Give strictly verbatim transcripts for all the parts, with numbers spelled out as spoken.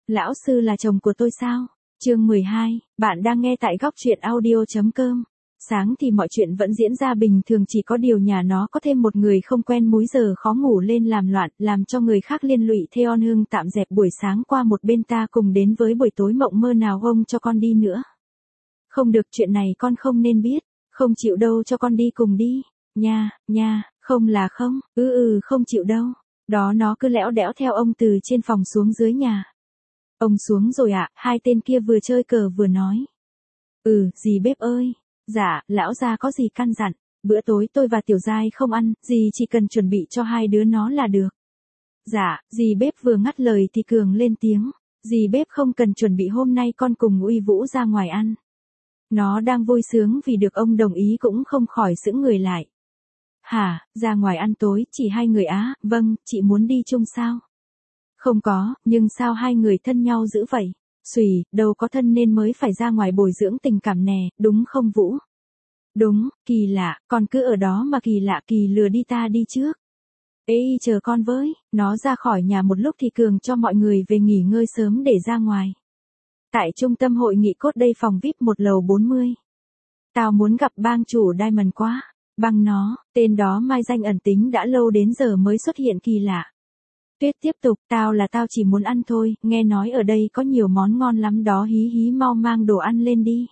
Lão sư là chồng của tôi sao? Chương mười hai, bạn đang nghe tại góc truyện audio.com. Sáng thì mọi chuyện vẫn diễn ra bình thường, chỉ có điều nhà nó có thêm một người không quen múi giờ khó ngủ lên làm loạn, làm cho người khác liên lụy. Theon Hưng tạm dẹp buổi sáng qua một bên, ta cùng đến với buổi tối mộng mơ nào ông cho con đi nữa. Không được, chuyện này con không nên biết, không chịu đâu, cho con đi cùng đi. Nha, nha, không là không, ừ ừ không chịu đâu. Đó nó cứ lẽo đẽo theo ông từ trên phòng xuống dưới nhà. Ông xuống rồi ạ, à, hai tên kia vừa chơi cờ vừa nói. Ừ, dì bếp ơi. Dạ, lão gia có gì căn dặn, bữa tối tôi và Tiểu Giai không ăn, dì chỉ cần chuẩn bị cho hai đứa nó là được. Dạ, dì bếp vừa ngắt lời thì Cường lên tiếng. Dì bếp không cần chuẩn bị, hôm nay con cùng Uy Vũ ra ngoài ăn. Nó đang vui sướng vì được ông đồng ý cũng không khỏi sững người lại. Hả, ra ngoài ăn tối, chỉ hai người á? Vâng, chị muốn đi chung sao? Không có, nhưng sao hai người thân nhau dữ vậy? Xùy, đâu có thân nên mới phải ra ngoài bồi dưỡng tình cảm nè, đúng không Vũ? Đúng, kỳ lạ, còn cứ ở đó mà kỳ lạ, kỳ lừa đi, ta đi trước. Ê, chờ con với. Nó ra khỏi nhà một lúc thì Cường cho mọi người về nghỉ ngơi sớm để ra ngoài. Tại trung tâm hội nghị cốt đây, phòng vi ai pi một lầu bốn mươi. Tao muốn gặp bang chủ Diamond quá. Băng nó, tên đó mai danh ẩn tính đã lâu đến giờ mới xuất hiện, kỳ lạ. Tuyết tiếp tục, tao là tao chỉ muốn ăn thôi, nghe nói ở đây có nhiều món ngon lắm đó, hí hí, mau mang đồ ăn lên đi.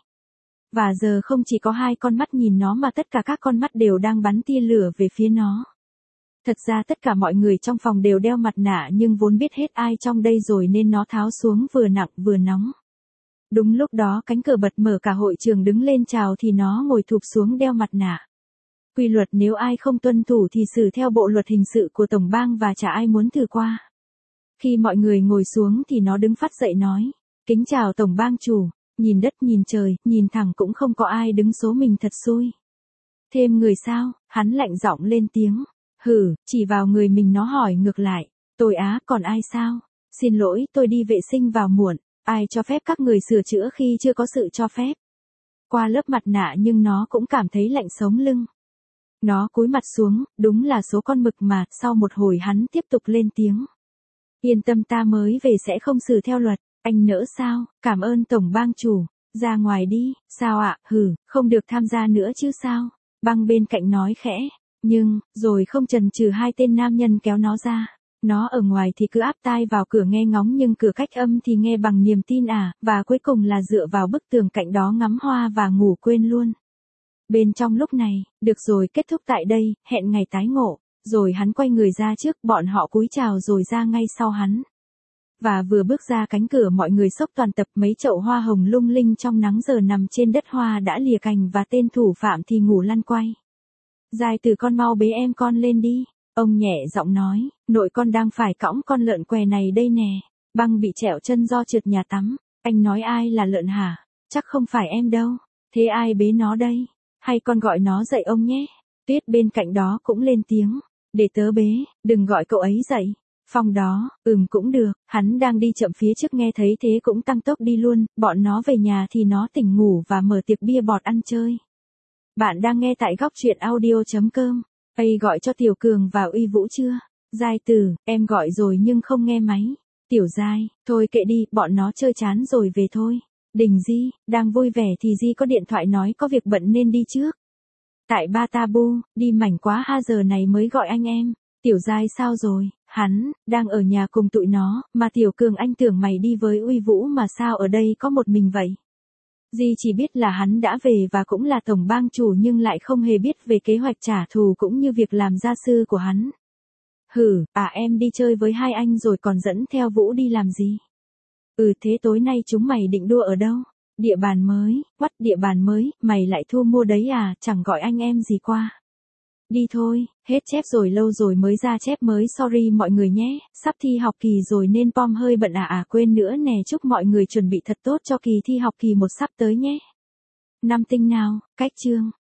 Và giờ không chỉ có hai con mắt nhìn nó mà tất cả các con mắt đều đang bắn tia lửa về phía nó. Thật ra tất cả mọi người trong phòng đều đeo mặt nạ, nhưng vốn biết hết ai trong đây rồi nên nó tháo xuống, vừa nặng vừa nóng. Đúng lúc đó cánh cửa bật mở, cả hội trường đứng lên chào thì nó ngồi thụp xuống đeo mặt nạ. Quy luật, nếu ai không tuân thủ thì xử theo bộ luật hình sự của tổng bang và chả ai muốn thử qua. Khi mọi người ngồi xuống thì nó đứng phát dậy nói, kính chào tổng bang chủ. Nhìn đất nhìn trời, nhìn thẳng cũng không có ai đứng, số mình thật xui. Thêm người sao? Hắn lạnh giọng lên tiếng. Hử, chỉ vào người mình nó hỏi ngược lại. Tôi á, còn ai sao? Xin lỗi, tôi đi vệ sinh vào muộn. Ai cho phép các người sửa chữa khi chưa có sự cho phép? Qua lớp mặt nạ nhưng nó cũng cảm thấy lạnh sống lưng. Nó cúi mặt xuống, đúng là số con mực mà. Sau một hồi hắn tiếp tục lên tiếng. Yên tâm, ta mới về sẽ không xử theo luật. Anh nỡ sao? Cảm ơn tổng bang chủ. Ra ngoài đi. Sao ạ? À? Hử, không được tham gia nữa chứ sao? Băng bên cạnh nói khẽ. Nhưng, rồi không chần chừ, hai tên nam nhân kéo nó ra. Nó ở ngoài thì cứ áp tai vào cửa nghe ngóng, nhưng cửa cách âm thì nghe bằng niềm tin à, và cuối cùng là dựa vào bức tường cạnh đó ngắm hoa và ngủ quên luôn. Bên trong lúc này, được rồi, kết thúc tại đây, hẹn ngày tái ngộ. Rồi hắn quay người ra trước, bọn họ cúi chào rồi ra ngay sau hắn. Và vừa bước ra cánh cửa, mọi người sốc toàn tập, mấy chậu hoa hồng lung linh trong nắng giờ nằm trên đất hoa đã lìa cành và tên thủ phạm thì ngủ lăn quay. Giai Từ, con mau bế em con lên đi. Ông nhẹ giọng nói, nội con đang phải cõng con lợn què này đây nè. Băng bị trẹo chân do trượt nhà tắm. Anh nói ai là lợn hả? Chắc không phải em đâu. Thế ai bế nó đây? Hay con gọi nó dậy ông nhé? Tuyết bên cạnh đó cũng lên tiếng. Để tớ bế, đừng gọi cậu ấy dậy. Phong đó, ừm cũng được, hắn đang đi chậm phía trước nghe thấy thế cũng tăng tốc đi luôn, bọn nó về nhà thì nó tỉnh ngủ và mở tiệc bia bọt ăn chơi. Bạn đang nghe tại góc truyện audio.com. Ây, gọi cho Tiểu Cường và Uy Vũ chưa? Giai Từ, em gọi rồi nhưng không nghe máy. Tiểu Giai, thôi kệ đi, bọn nó chơi chán rồi về thôi. Đình Di, đang vui vẻ thì Di có điện thoại nói có việc bận nên đi trước. Tại Ba Tabu, đi mảnh quá ha, giờ này mới gọi anh em. Tiểu Giai sao rồi? Hắn, đang ở nhà cùng tụi nó, mà Tiểu Cường anh tưởng mày đi với Uy Vũ mà sao ở đây có một mình vậy? Di chỉ biết là hắn đã về và cũng là tổng bang chủ, nhưng lại không hề biết về kế hoạch trả thù cũng như việc làm gia sư của hắn. Hử, à em đi chơi với hai anh rồi còn dẫn theo Vũ đi làm gì? Ừ, thế tối nay chúng mày định đua ở đâu? Địa bàn mới, what, địa bàn mới, mày lại thu mua đấy à, chẳng gọi anh em gì qua. Đi thôi, hết chép rồi, lâu rồi mới ra chép mới, sorry mọi người nhé, sắp thi học kỳ rồi nên pom hơi bận à à quên nữa nè, chúc mọi người chuẩn bị thật tốt cho kỳ thi học kỳ một sắp tới nhé. Năm tinh nào, cách chương.